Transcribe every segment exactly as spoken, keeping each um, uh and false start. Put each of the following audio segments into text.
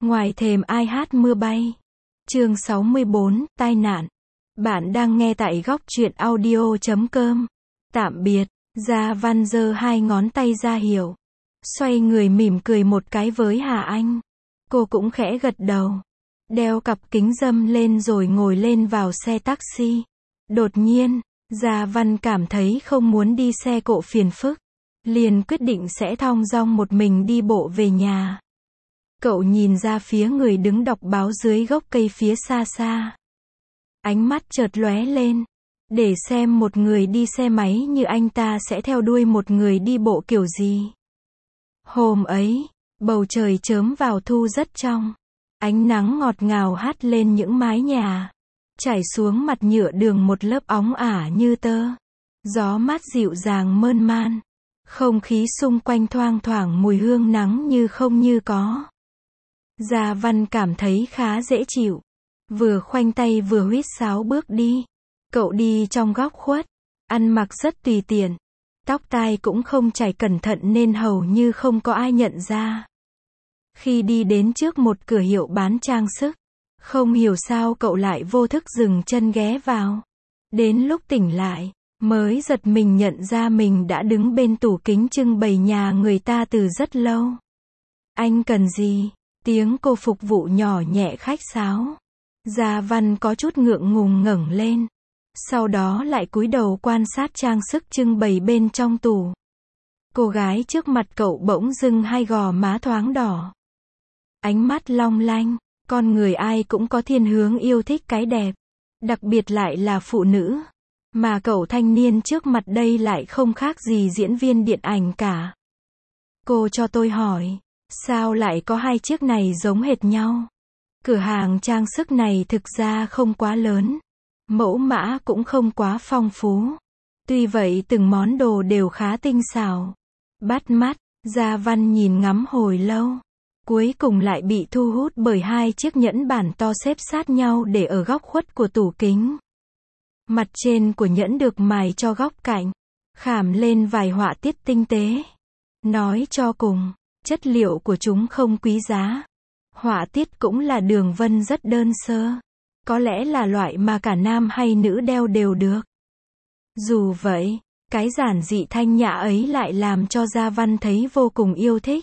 Ngoài thềm ai hát mưa bay. Chương sáu mươi bốn, tai nạn. Bạn đang nghe tại góc truyện audio chấm com. Tạm biệt. Gia Văn giơ hai ngón tay ra hiệu. Xoay người mỉm cười một cái với Hà Anh. Cô cũng khẽ gật đầu. Đeo cặp kính râm lên rồi ngồi lên vào xe taxi. Đột nhiên, Gia Văn cảm thấy không muốn đi xe cộ phiền phức. Liền quyết định sẽ thong dong một mình đi bộ về nhà. Cậu nhìn ra phía người đứng đọc báo dưới gốc cây phía xa xa. Ánh mắt chợt lóe lên. Để xem một người đi xe máy như anh ta sẽ theo đuôi một người đi bộ kiểu gì. Hôm ấy, bầu trời chớm vào thu rất trong. Ánh nắng ngọt ngào hắt lên những mái nhà. Chảy xuống mặt nhựa đường một lớp óng ả như tơ. Gió mát dịu dàng mơn man. Không khí xung quanh thoang thoảng mùi hương nắng như không như có. Gia Văn cảm thấy khá dễ chịu. Vừa khoanh tay vừa huýt sáo bước đi. Cậu đi trong góc khuất. Ăn mặc rất tùy tiện. Tóc tai cũng không chải cẩn thận nên hầu như không có ai nhận ra. Khi đi đến trước một cửa hiệu bán trang sức, không hiểu sao cậu lại vô thức dừng chân ghé vào. Đến lúc tỉnh lại, mới giật mình nhận ra mình đã đứng bên tủ kính trưng bày nhà người ta từ rất lâu. Anh cần gì? Tiếng cô phục vụ nhỏ nhẹ khách sáo. Gia Văn có chút ngượng ngùng ngẩng lên. Sau đó lại cúi đầu quan sát trang sức trưng bày bên trong tủ. Cô gái trước mặt cậu bỗng dưng hai gò má thoáng đỏ. Ánh mắt long lanh. Con người ai cũng có thiên hướng yêu thích cái đẹp. Đặc biệt lại là phụ nữ. Mà cậu thanh niên trước mặt đây lại không khác gì diễn viên điện ảnh cả. Cô cho tôi hỏi. Sao lại có hai chiếc này giống hệt nhau? Cửa hàng trang sức này thực ra không quá lớn. Mẫu mã cũng không quá phong phú. Tuy vậy từng món đồ đều khá tinh xảo. Bắt mắt. Gia Văn nhìn ngắm hồi lâu. Cuối cùng lại bị thu hút bởi hai chiếc nhẫn bản to xếp sát nhau để ở góc khuất của tủ kính. Mặt trên của nhẫn được mài cho góc cạnh. Khảm lên vài họa tiết tinh tế. Nói cho cùng, chất liệu của chúng không quý giá. Họa tiết cũng là đường vân rất đơn sơ. Có lẽ là loại mà cả nam hay nữ đeo đều được. Dù vậy, cái giản dị thanh nhã ấy lại làm cho Gia Văn thấy vô cùng yêu thích.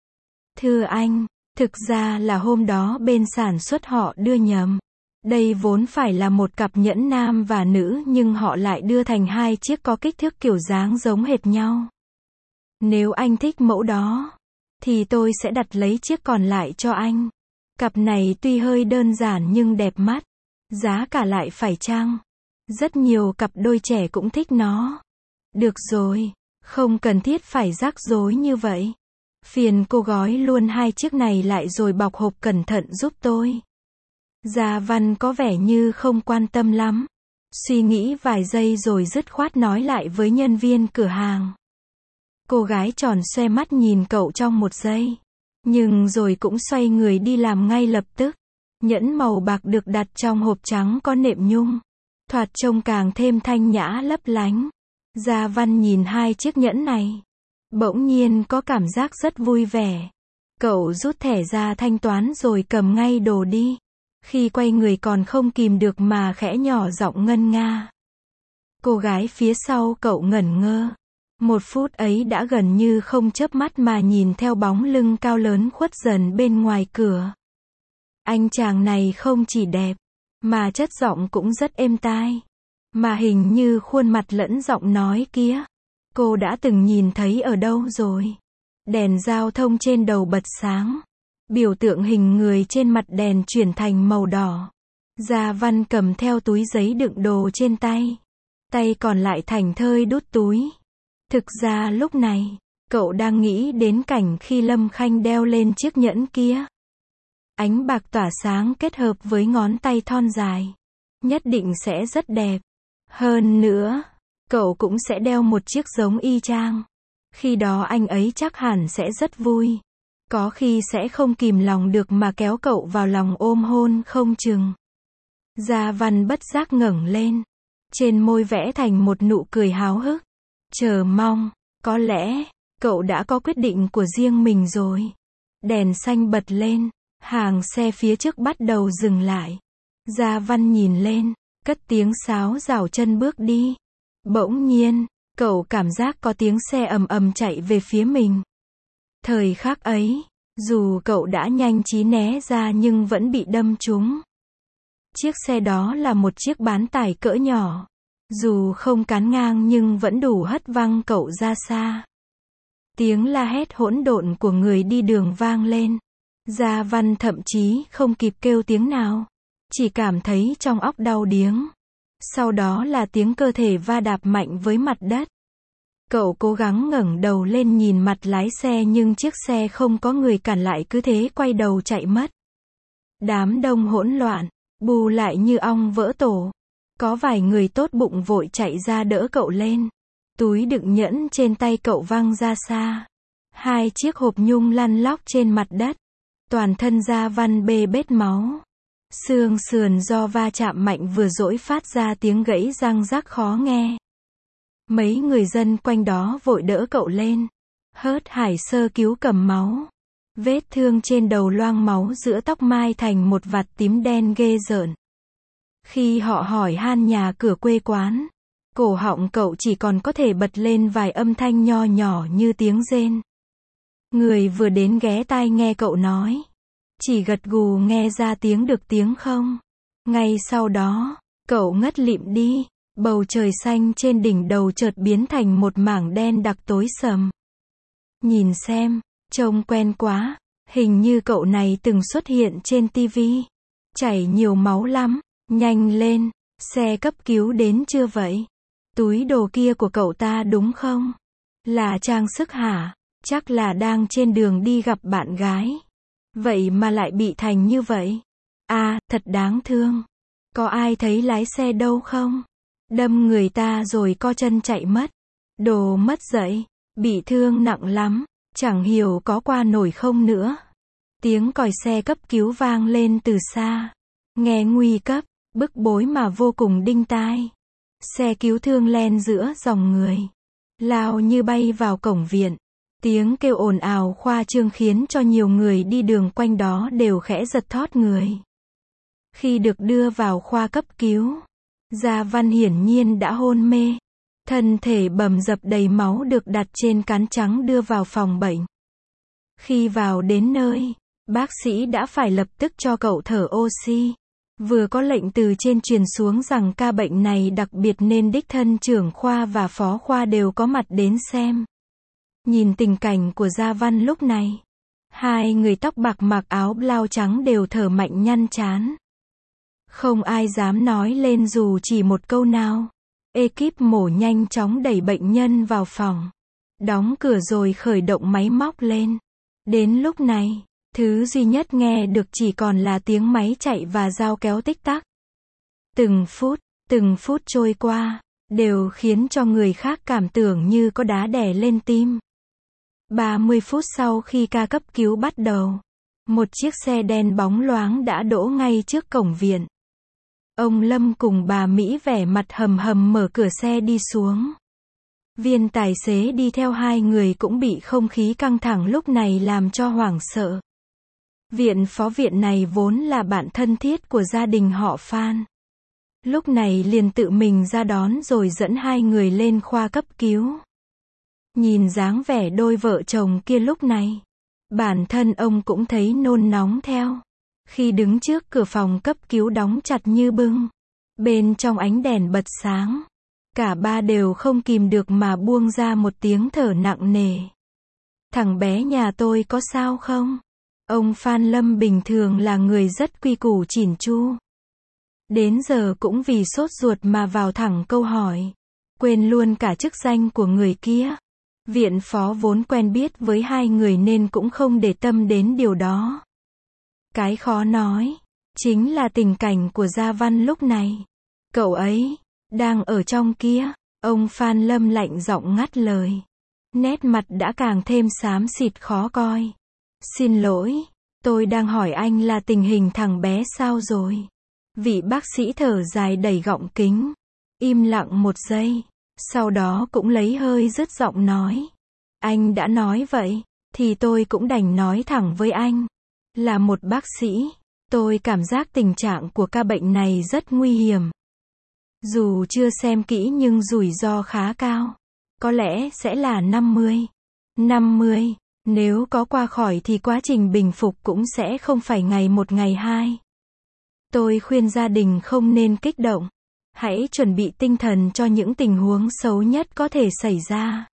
Thưa anh, thực ra là hôm đó bên sản xuất họ đưa nhầm. Đây vốn phải là một cặp nhẫn nam và nữ nhưng họ lại đưa thành hai chiếc có kích thước kiểu dáng giống hệt nhau. Nếu anh thích mẫu đó, thì tôi sẽ đặt lấy chiếc còn lại cho anh. Cặp này tuy hơi đơn giản nhưng đẹp mắt. Giá cả lại phải chăng. Rất nhiều cặp đôi trẻ cũng thích nó. Được rồi, không cần thiết phải rắc rối như vậy. Phiền cô gói luôn hai chiếc này lại rồi bọc hộp cẩn thận giúp tôi. Gia Văn có vẻ như không quan tâm lắm. Suy nghĩ vài giây rồi dứt khoát nói lại với nhân viên cửa hàng. Cô gái tròn xoe mắt nhìn cậu trong một giây. Nhưng rồi cũng xoay người đi làm ngay lập tức. Nhẫn màu bạc được đặt trong hộp trắng có nệm nhung. Thoạt trông càng thêm thanh nhã lấp lánh. Gia Văn nhìn hai chiếc nhẫn này. Bỗng nhiên có cảm giác rất vui vẻ. Cậu rút thẻ ra thanh toán rồi cầm ngay đồ đi. Khi quay người còn không kìm được mà khẽ nhỏ giọng ngân nga. Cô gái phía sau cậu ngẩn ngơ. Một phút ấy đã gần như không chớp mắt mà nhìn theo bóng lưng cao lớn khuất dần bên ngoài cửa. Anh chàng này không chỉ đẹp, mà chất giọng cũng rất êm tai. Mà hình như khuôn mặt lẫn giọng nói kia, cô đã từng nhìn thấy ở đâu rồi. Đèn giao thông trên đầu bật sáng. Biểu tượng hình người trên mặt đèn chuyển thành màu đỏ. Gia Văn cầm theo túi giấy đựng đồ trên tay. Tay còn lại thảnh thơi đút túi. Thực ra lúc này, cậu đang nghĩ đến cảnh khi Lâm Khanh đeo lên chiếc nhẫn kia. Ánh bạc tỏa sáng kết hợp với ngón tay thon dài. Nhất định sẽ rất đẹp. Hơn nữa, cậu cũng sẽ đeo một chiếc giống y chang. Khi đó anh ấy chắc hẳn sẽ rất vui. Có khi sẽ không kìm lòng được mà kéo cậu vào lòng ôm hôn không chừng. Gia Văn bất giác ngẩng lên. Trên môi vẽ thành một nụ cười háo hức. Chờ mong, có lẽ, cậu đã có quyết định của riêng mình rồi. Đèn xanh bật lên. Hàng xe phía trước bắt đầu dừng lại. Gia Văn nhìn lên, cất tiếng sáo rào chân bước đi. Bỗng nhiên, cậu cảm giác có tiếng xe ầm ầm chạy về phía mình. Thời khắc ấy, dù cậu đã nhanh trí né ra nhưng vẫn bị đâm trúng. Chiếc xe đó là một chiếc bán tải cỡ nhỏ. Dù không cán ngang nhưng vẫn đủ hất văng cậu ra xa. Tiếng la hét hỗn độn của người đi đường vang lên. Gia Văn thậm chí không kịp kêu tiếng nào. Chỉ cảm thấy trong óc đau điếng. Sau đó là tiếng cơ thể va đạp mạnh với mặt đất. Cậu cố gắng ngẩng đầu lên nhìn mặt lái xe nhưng chiếc xe không có người cản lại cứ thế quay đầu chạy mất. Đám đông hỗn loạn, bù lại như ong vỡ tổ. Có vài người tốt bụng vội chạy ra đỡ cậu lên. Túi đựng nhẫn trên tay cậu văng ra xa. Hai chiếc hộp nhung lăn lóc trên mặt đất. Toàn thân Gia Văn bê bết máu. Xương sườn do va chạm mạnh vừa dỗi phát ra tiếng gãy răng rắc khó nghe. Mấy người dân quanh đó vội đỡ cậu lên. Hớt hải sơ cứu cầm máu. Vết thương trên đầu loang máu giữa tóc mai thành một vạt tím đen ghê rợn. Khi họ hỏi han nhà cửa quê quán, cổ họng cậu chỉ còn có thể bật lên vài âm thanh nho nhỏ như tiếng rên. Người vừa đến ghé tai nghe cậu nói. Chỉ gật gù nghe ra tiếng được tiếng không. Ngay sau đó, cậu ngất lịm đi. Bầu trời xanh trên đỉnh đầu chợt biến thành một mảng đen đặc tối sầm. Nhìn xem, trông quen quá. Hình như cậu này từng xuất hiện trên tivi. Chảy nhiều máu lắm. Nhanh lên, xe cấp cứu đến chưa vậy? Túi đồ kia của cậu ta đúng không? Là trang sức hả? Chắc là đang trên đường đi gặp bạn gái. Vậy mà lại bị thành như vậy. À, thật đáng thương. Có ai thấy lái xe đâu không? Đâm người ta rồi co chân chạy mất. Đồ mất dạy, bị thương nặng lắm, chẳng hiểu có qua nổi không nữa. Tiếng còi xe cấp cứu vang lên từ xa. Nghe nguy cấp, bức bối mà vô cùng đinh tai. Xe cứu thương len giữa dòng người. Lao như bay vào cổng viện. Tiếng kêu ồn ào khoa trương khiến cho nhiều người đi đường quanh đó đều khẽ giật thót người. Khi được đưa vào khoa cấp cứu, Gia Văn hiển nhiên đã hôn mê. Thân thể bầm dập đầy máu được đặt trên cán trắng đưa vào phòng bệnh. Khi vào đến nơi, bác sĩ đã phải lập tức cho cậu thở oxy. Vừa có lệnh từ trên truyền xuống rằng ca bệnh này đặc biệt nên đích thân trưởng khoa và phó khoa đều có mặt đến xem. Nhìn tình cảnh của Gia Văn lúc này, hai người tóc bạc mặc áo blau trắng đều thở mạnh nhăn trán. Không ai dám nói lên dù chỉ một câu nào. Ekip mổ nhanh chóng đẩy bệnh nhân vào phòng. Đóng cửa rồi khởi động máy móc lên. Đến lúc này, thứ duy nhất nghe được chỉ còn là tiếng máy chạy và dao kéo tích tắc. Từng phút, từng phút trôi qua, đều khiến cho người khác cảm tưởng như có đá đè lên tim. ba mươi phút sau khi ca cấp cứu bắt đầu, một chiếc xe đen bóng loáng đã đỗ ngay trước cổng viện. Ông Lâm cùng bà Mỹ vẻ mặt hầm hầm mở cửa xe đi xuống. Viên tài xế đi theo hai người cũng bị không khí căng thẳng lúc này làm cho hoảng sợ. Viện phó viện này vốn là bạn thân thiết của gia đình họ Phan. Lúc này liền tự mình ra đón rồi dẫn hai người lên khoa cấp cứu. Nhìn dáng vẻ đôi vợ chồng kia lúc này, bản thân ông cũng thấy nôn nóng theo. Khi đứng trước cửa phòng cấp cứu đóng chặt như bưng, bên trong ánh đèn bật sáng, cả ba đều không kìm được mà buông ra một tiếng thở nặng nề. Thằng bé nhà tôi có sao không? Ông Phan Lâm bình thường là người rất quy củ chỉn chu. Đến giờ cũng vì sốt ruột mà vào thẳng câu hỏi. Quên luôn cả chức danh của người kia. Viện phó vốn quen biết với hai người nên cũng không để tâm đến điều đó. Cái khó nói, chính là tình cảnh của Gia Văn lúc này. Cậu ấy, đang ở trong kia. Ông Phan Lâm lạnh giọng ngắt lời. Nét mặt đã càng thêm xám xịt khó coi. Xin lỗi, tôi đang hỏi anh là tình hình thằng bé sao rồi? Vị bác sĩ thở dài đầy gọng kính. Im lặng một giây. Sau đó cũng lấy hơi dứt giọng nói. Anh đã nói vậy, thì tôi cũng đành nói thẳng với anh. Là một bác sĩ, tôi cảm giác tình trạng của ca bệnh này rất nguy hiểm. Dù chưa xem kỹ nhưng rủi ro khá cao. Có lẽ sẽ là năm mươi. năm mươi. Nếu có qua khỏi thì quá trình bình phục cũng sẽ không phải ngày một ngày hai. Tôi khuyên gia đình không nên kích động. Hãy chuẩn bị tinh thần cho những tình huống xấu nhất có thể xảy ra.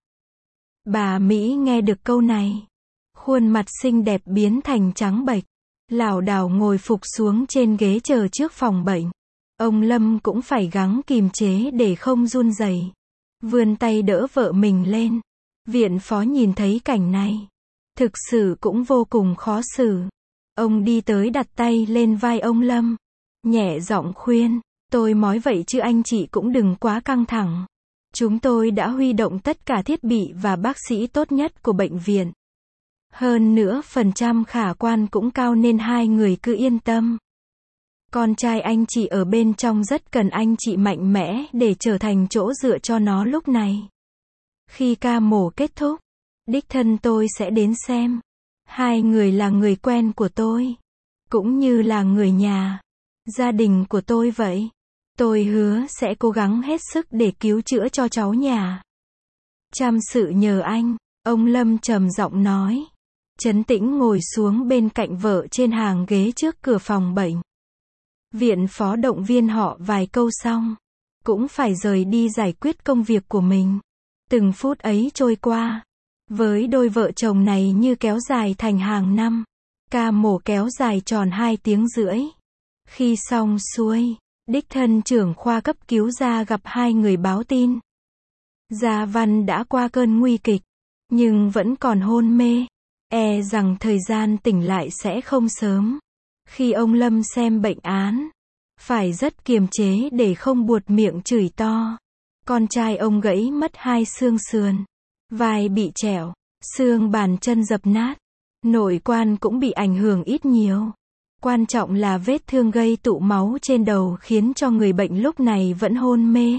Bà Mỹ nghe được câu này. Khuôn mặt xinh đẹp biến thành trắng bệch. Lảo đảo ngồi phục xuống trên ghế chờ trước phòng bệnh. Ông Lâm cũng phải gắng kìm chế để không run rẩy. Vươn tay đỡ vợ mình lên. Viện phó nhìn thấy cảnh này. Thực sự cũng vô cùng khó xử. Ông đi tới đặt tay lên vai ông Lâm. Nhẹ giọng khuyên. Tôi nói vậy chứ anh chị cũng đừng quá căng thẳng. Chúng tôi đã huy động tất cả thiết bị và bác sĩ tốt nhất của bệnh viện. Hơn nữa phần trăm khả quan cũng cao nên hai người cứ yên tâm. Con trai anh chị ở bên trong rất cần anh chị mạnh mẽ để trở thành chỗ dựa cho nó lúc này. Khi ca mổ kết thúc, đích thân tôi sẽ đến xem. Hai người là người quen của tôi, cũng như là người nhà, gia đình của tôi vậy. Tôi hứa sẽ cố gắng hết sức để cứu chữa cho cháu nhà. Chăm sự nhờ anh, ông Lâm trầm giọng nói. Trấn tĩnh ngồi xuống bên cạnh vợ trên hàng ghế trước cửa phòng bệnh. Viện phó động viên họ vài câu xong, cũng phải rời đi giải quyết công việc của mình. Từng phút ấy trôi qua, với đôi vợ chồng này như kéo dài thành hàng năm. Ca mổ kéo dài tròn hai tiếng rưỡi. Khi xong xuôi, đích thân trưởng khoa cấp cứu ra gặp hai người báo tin. Gia Văn đã qua cơn nguy kịch, nhưng vẫn còn hôn mê. E rằng thời gian tỉnh lại sẽ không sớm. Khi ông Lâm xem bệnh án, phải rất kiềm chế để không buột miệng chửi to. Con trai ông gãy mất hai xương sườn, vai bị trẹo, xương bàn chân dập nát, nội quan cũng bị ảnh hưởng ít nhiều. Quan trọng là vết thương gây tụ máu trên đầu khiến cho người bệnh lúc này vẫn hôn mê.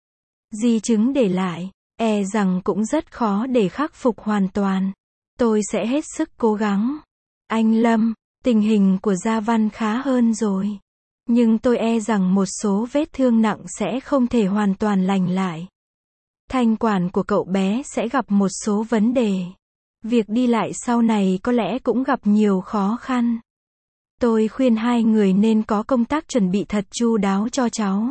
Di chứng để lại, e rằng cũng rất khó để khắc phục hoàn toàn. Tôi sẽ hết sức cố gắng. Anh Lâm, tình hình của Gia Văn khá hơn rồi. Nhưng tôi e rằng một số vết thương nặng sẽ không thể hoàn toàn lành lại. Thanh quản của cậu bé sẽ gặp một số vấn đề. Việc đi lại sau này có lẽ cũng gặp nhiều khó khăn. Tôi khuyên hai người nên có công tác chuẩn bị thật chu đáo cho cháu.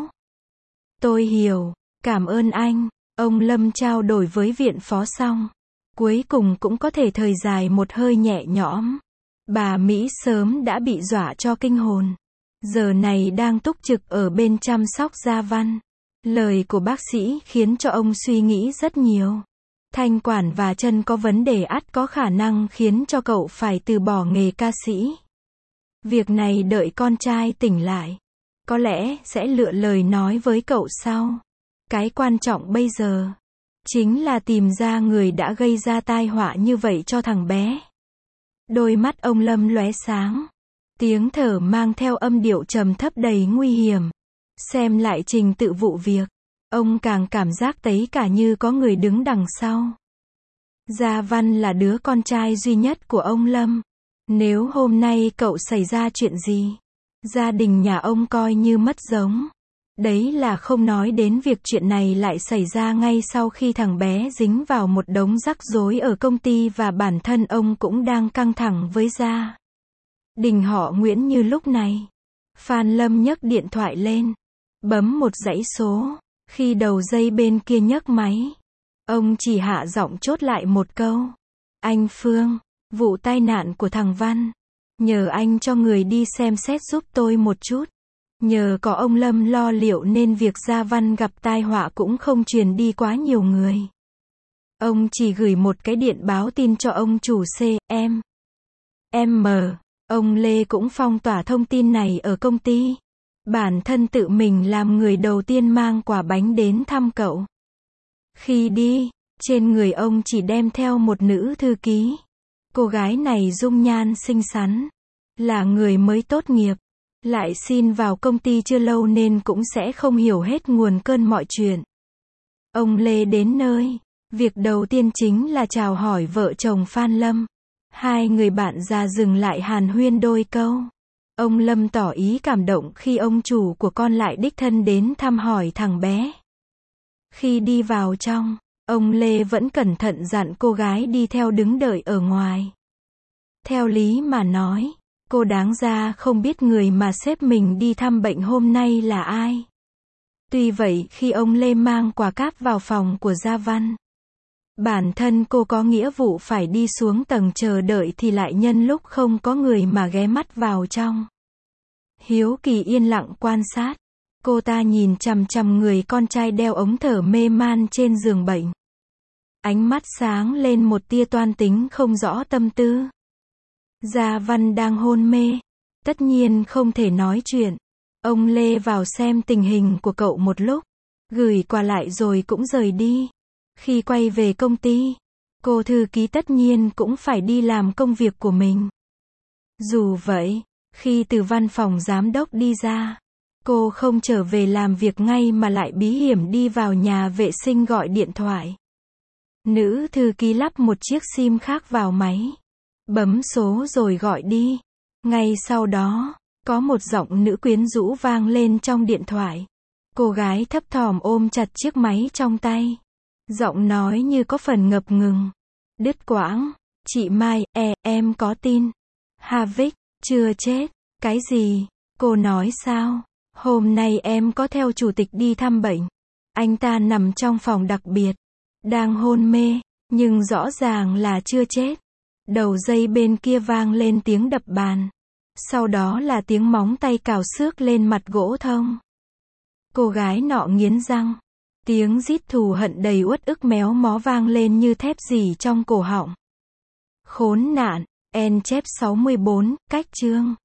Tôi hiểu, cảm ơn anh. Ông Lâm trao đổi với viện phó xong. Cuối cùng cũng có thể thời dài một hơi nhẹ nhõm. Bà Mỹ sớm đã bị dọa cho kinh hồn. Giờ này đang túc trực ở bên chăm sóc Gia Văn. Lời của bác sĩ khiến cho ông suy nghĩ rất nhiều. Thanh quản và chân có vấn đề ắt có khả năng khiến cho cậu phải từ bỏ nghề ca sĩ. Việc này đợi con trai tỉnh lại, có lẽ sẽ lựa lời nói với cậu sau. Cái quan trọng bây giờ chính là tìm ra người đã gây ra tai họa như vậy cho thằng bé. Đôi mắt ông Lâm lóe sáng. Tiếng thở mang theo âm điệu trầm thấp đầy nguy hiểm. Xem lại trình tự vụ việc, ông càng cảm giác thấy cả như có người đứng đằng sau. Gia Văn là đứa con trai duy nhất của ông Lâm. Nếu hôm nay cậu xảy ra chuyện gì, gia đình nhà ông coi như mất giống. Đấy là không nói đến việc chuyện này lại xảy ra ngay sau khi thằng bé dính vào một đống rắc rối ở công ty và bản thân ông cũng đang căng thẳng với gia đình họ Nguyễn như lúc này. Phan Lâm nhấc điện thoại lên, bấm một dãy số. Khi đầu dây bên kia nhấc máy, ông chỉ hạ giọng chốt lại một câu. Anh Phương, vụ tai nạn của thằng Văn, nhờ anh cho người đi xem xét giúp tôi một chút. Nhờ có ông Lâm lo liệu nên việc Gia Văn gặp tai họa cũng không truyền đi quá nhiều người. Ông chỉ gửi một cái điện báo tin cho ông chủ C, M. M. Ông Lê cũng phong tỏa thông tin này ở công ty. Bản thân tự mình làm người đầu tiên mang quả bánh đến thăm cậu. Khi đi, trên người ông chỉ đem theo một nữ thư ký. Cô gái này dung nhan xinh xắn, là người mới tốt nghiệp, lại xin vào công ty chưa lâu nên cũng sẽ không hiểu hết nguồn cơn mọi chuyện. Ông Lê đến nơi, việc đầu tiên chính là chào hỏi vợ chồng Phan Lâm. Hai người bạn già dừng lại hàn huyên đôi câu. Ông Lâm tỏ ý cảm động khi ông chủ của con lại đích thân đến thăm hỏi thằng bé. Khi đi vào trong, ông Lê vẫn cẩn thận dặn cô gái đi theo đứng đợi ở ngoài. Theo lý mà nói, cô đáng ra không biết người mà sếp mình đi thăm bệnh hôm nay là ai. Tuy vậy khi ông Lê mang quà cáp vào phòng của Gia Văn, bản thân cô có nghĩa vụ phải đi xuống tầng chờ đợi thì lại nhân lúc không có người mà ghé mắt vào trong. Hiếu kỳ yên lặng quan sát. Cô ta nhìn chằm chằm người con trai đeo ống thở mê man trên giường bệnh. Ánh mắt sáng lên một tia toan tính không rõ tâm tư. Gia Văn đang hôn mê. Tất nhiên không thể nói chuyện. Ông Lê vào xem tình hình của cậu một lúc. Gửi quà lại rồi cũng rời đi. Khi quay về công ty, cô thư ký tất nhiên cũng phải đi làm công việc của mình. Dù vậy, khi từ văn phòng giám đốc đi ra, cô không trở về làm việc ngay mà lại bí hiểm đi vào nhà vệ sinh gọi điện thoại. Nữ thư ký lắp một chiếc sim khác vào máy. Bấm số rồi gọi đi. Ngay sau đó, có một giọng nữ quyến rũ vang lên trong điện thoại. Cô gái thấp thỏm ôm chặt chiếc máy trong tay. Giọng nói như có phần ngập ngừng. Đứt quãng. Chị Mai, e, em có tin. Havik, chưa chết. Cái gì? Cô nói sao? Hôm nay em có theo chủ tịch đi thăm bệnh. Anh ta nằm trong phòng đặc biệt. Đang hôn mê, nhưng rõ ràng là chưa chết. Đầu dây bên kia vang lên tiếng đập bàn. Sau đó là tiếng móng tay cào xước lên mặt gỗ thông. Cô gái nọ nghiến răng. Tiếng rít thù hận đầy uất ức méo mó vang lên như thép rỉ trong cổ họng. Khốn nạn, en chép sáu mươi bốn, cách chương.